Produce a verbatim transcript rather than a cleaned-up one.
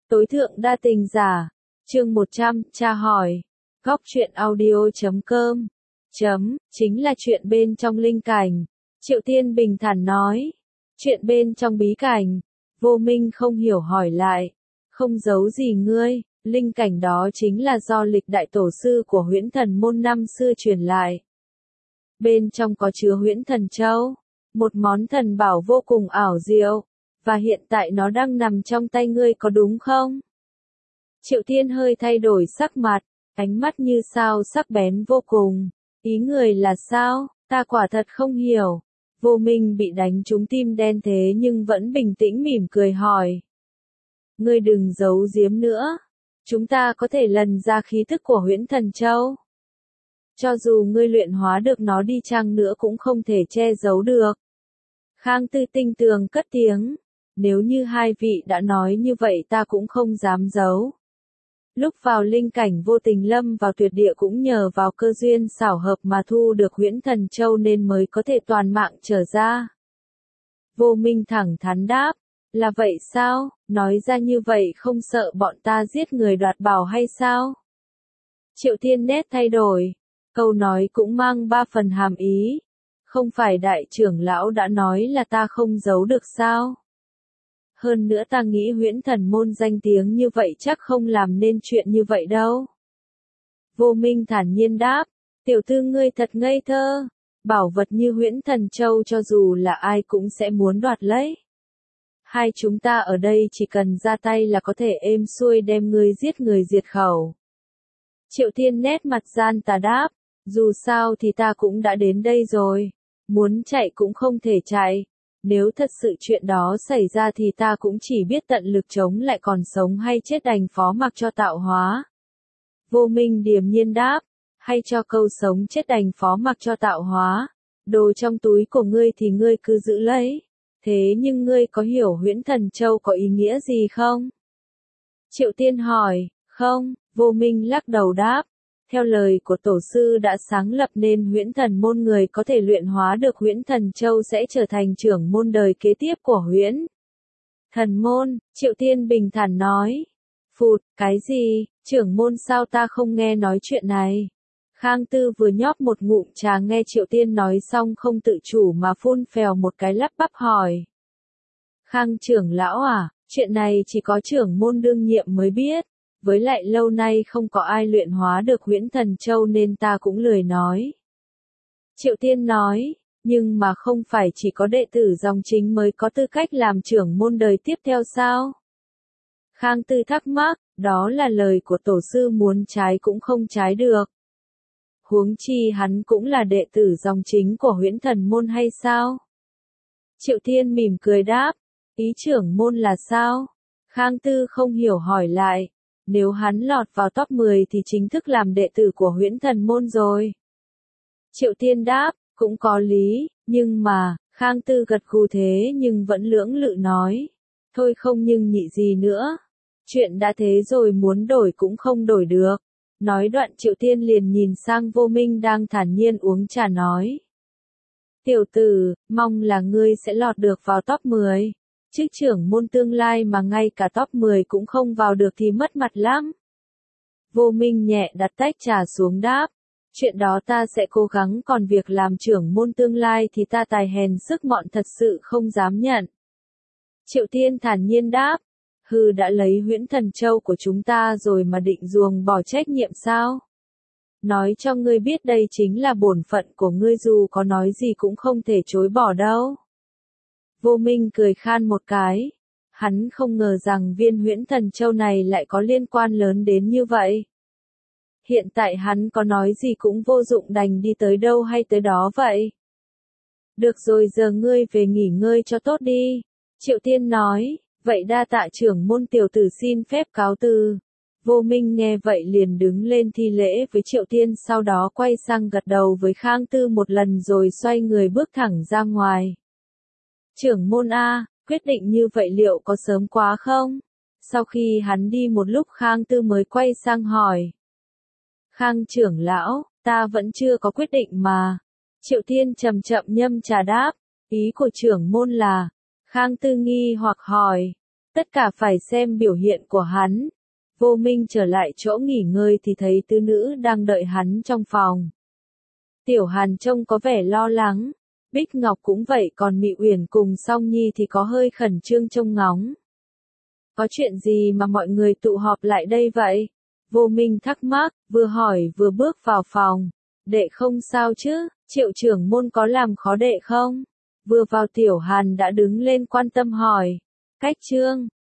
Tối thượng đa tình giả, chương một trăm, tra hỏi. Góc truyện audio chấm com. Chấm, chính là chuyện bên trong linh cảnh. Triệu Tiên bình thản nói. Chuyện bên trong bí cảnh. Vô Minh không hiểu hỏi lại. Không giấu gì ngươi, linh cảnh đó chính là do lịch đại tổ sư của Huyễn Thần môn năm xưa truyền lại. Bên trong có chứa Huyễn Thần Châu, một món thần bảo vô cùng ảo diệu, và hiện tại nó đang nằm trong tay ngươi có đúng không? Triệu Tiên hơi thay đổi sắc mặt, ánh mắt như sao sắc bén vô cùng. Ý người là sao? Ta quả thật không hiểu. Vô Minh bị đánh trúng tim đen thế nhưng vẫn bình tĩnh mỉm cười hỏi. Ngươi đừng giấu giếm nữa. Chúng ta có thể lần ra khí thức của Huyễn Thần Châu. Cho dù ngươi luyện hóa được nó đi chăng nữa cũng không thể che giấu được. Khang Tư tinh tường cất tiếng. Nếu như hai vị đã nói như vậy ta cũng không dám giấu. Lúc vào linh cảnh vô tình lâm vào tuyệt địa cũng nhờ vào cơ duyên xảo hợp mà thu được Huyễn Thần Châu nên mới có thể toàn mạng trở ra. Vô Minh thẳng thắn đáp, là vậy sao, nói ra như vậy không sợ bọn ta giết người đoạt bảo hay sao? Triệu Tiên nét thay đổi, câu nói cũng mang ba phần hàm ý. Không phải đại trưởng lão đã nói là ta không giấu được sao? Hơn nữa ta nghĩ Huyễn Thần môn danh tiếng như vậy chắc không làm nên chuyện như vậy đâu. Vô Minh thản nhiên đáp, tiểu thư ngươi thật ngây thơ, bảo vật như Huyễn Thần Châu cho dù là ai cũng sẽ muốn đoạt lấy. Hai chúng ta ở đây chỉ cần ra tay là có thể êm xuôi đem ngươi giết người diệt khẩu. Triệu Tiên nét mặt gian tà đáp, dù sao thì ta cũng đã đến đây rồi, muốn chạy cũng không thể chạy. Nếu thật sự chuyện đó xảy ra thì ta cũng chỉ biết tận lực chống lại còn sống hay chết đành phó mặc cho tạo hóa. Vô Minh điềm nhiên đáp, hay cho câu sống chết đành phó mặc cho tạo hóa, đồ trong túi của ngươi thì ngươi cứ giữ lấy. Thế nhưng ngươi có hiểu Huyễn Thần Châu có ý nghĩa gì không? Triệu Tiên hỏi, không, Vô Minh lắc đầu đáp. Theo lời của tổ sư đã sáng lập nên Huyễn Thần môn người có thể luyện hóa được Huyễn Thần Châu sẽ trở thành trưởng môn đời kế tiếp của Huyễn Thần môn, Triệu Tiên bình thản nói. Phụt, cái gì, trưởng môn sao ta không nghe nói chuyện này? Khang Tư vừa nhóp một ngụm trà nghe Triệu Tiên nói xong không tự chủ mà phun phèo một cái lắp bắp hỏi. Khang trưởng lão à, chuyện này chỉ có trưởng môn đương nhiệm mới biết. Với lại lâu nay không có ai luyện hóa được Huyễn Thần Châu nên ta cũng lười nói. Triệu Tiên nói, nhưng mà không phải chỉ có đệ tử dòng chính mới có tư cách làm trưởng môn đời tiếp theo sao? Khang Tư thắc mắc, đó là lời của tổ sư muốn trái cũng không trái được. Huống chi hắn cũng là đệ tử dòng chính của Huyễn Thần môn hay sao? Triệu Tiên mỉm cười đáp, ý trưởng môn là sao? Khang Tư không hiểu hỏi lại. Nếu hắn lọt vào top mười thì chính thức làm đệ tử của Huyễn Thần môn rồi. Triệu Tiên đáp, cũng có lý, nhưng mà, Khang Tư gật gù thế nhưng vẫn lưỡng lự nói. Thôi không nhưng nhị gì nữa. Chuyện đã thế rồi muốn đổi cũng không đổi được. Nói đoạn Triệu Tiên liền nhìn sang Vô Minh đang thản nhiên uống trà nói. Tiểu tử, mong là ngươi sẽ lọt được vào top mười. Chứ trưởng môn tương lai mà ngay cả top mười cũng không vào được thì mất mặt lắm. Vô Minh nhẹ đặt tách trà xuống đáp. Chuyện đó ta sẽ cố gắng còn việc làm trưởng môn tương lai thì ta tài hèn sức mọn thật sự không dám nhận. Triệu Tiên thản nhiên đáp. Hừ đã lấy Huyễn Thần Châu của chúng ta rồi mà định ruồng bỏ trách nhiệm sao? Nói cho ngươi biết đây chính là bổn phận của ngươi dù có nói gì cũng không thể chối bỏ đâu. Vô Minh cười khan một cái. Hắn không ngờ rằng viên Huyễn Thần Châu này lại có liên quan lớn đến như vậy. Hiện tại hắn có nói gì cũng vô dụng đành đi tới đâu hay tới đó vậy. Được rồi giờ ngươi về nghỉ ngơi cho tốt đi. Triệu Tiên nói, vậy đa tạ trưởng môn tiểu tử xin phép cáo từ. Vô Minh nghe vậy liền đứng lên thi lễ với Triệu Tiên sau đó quay sang gật đầu với Khang Tư một lần rồi xoay người bước thẳng ra ngoài. Trưởng môn A, quyết định như vậy liệu có sớm quá không? Sau khi hắn đi một lúc Khang Tư mới quay sang hỏi. Khang trưởng lão, ta vẫn chưa có quyết định mà. Triệu Tiên chậm chậm nhâm trà đáp, ý của trưởng môn là. Khang Tư nghi hoặc hỏi. Tất cả phải xem biểu hiện của hắn. Vô Minh trở lại chỗ nghỉ ngơi thì thấy tứ nữ đang đợi hắn trong phòng. Tiểu Hàn trông có vẻ lo lắng, Bích Ngọc cũng vậy, còn Mị Uyển cùng Song Nhi thì có hơi khẩn trương trông ngóng. Có chuyện gì mà mọi người tụ họp lại đây vậy? Vô Minh thắc mắc, vừa hỏi vừa bước vào phòng. Đệ không sao chứ, Triệu trưởng môn có làm khó đệ không? Vừa vào Tiểu Hàn đã đứng lên quan tâm hỏi. Cách trương,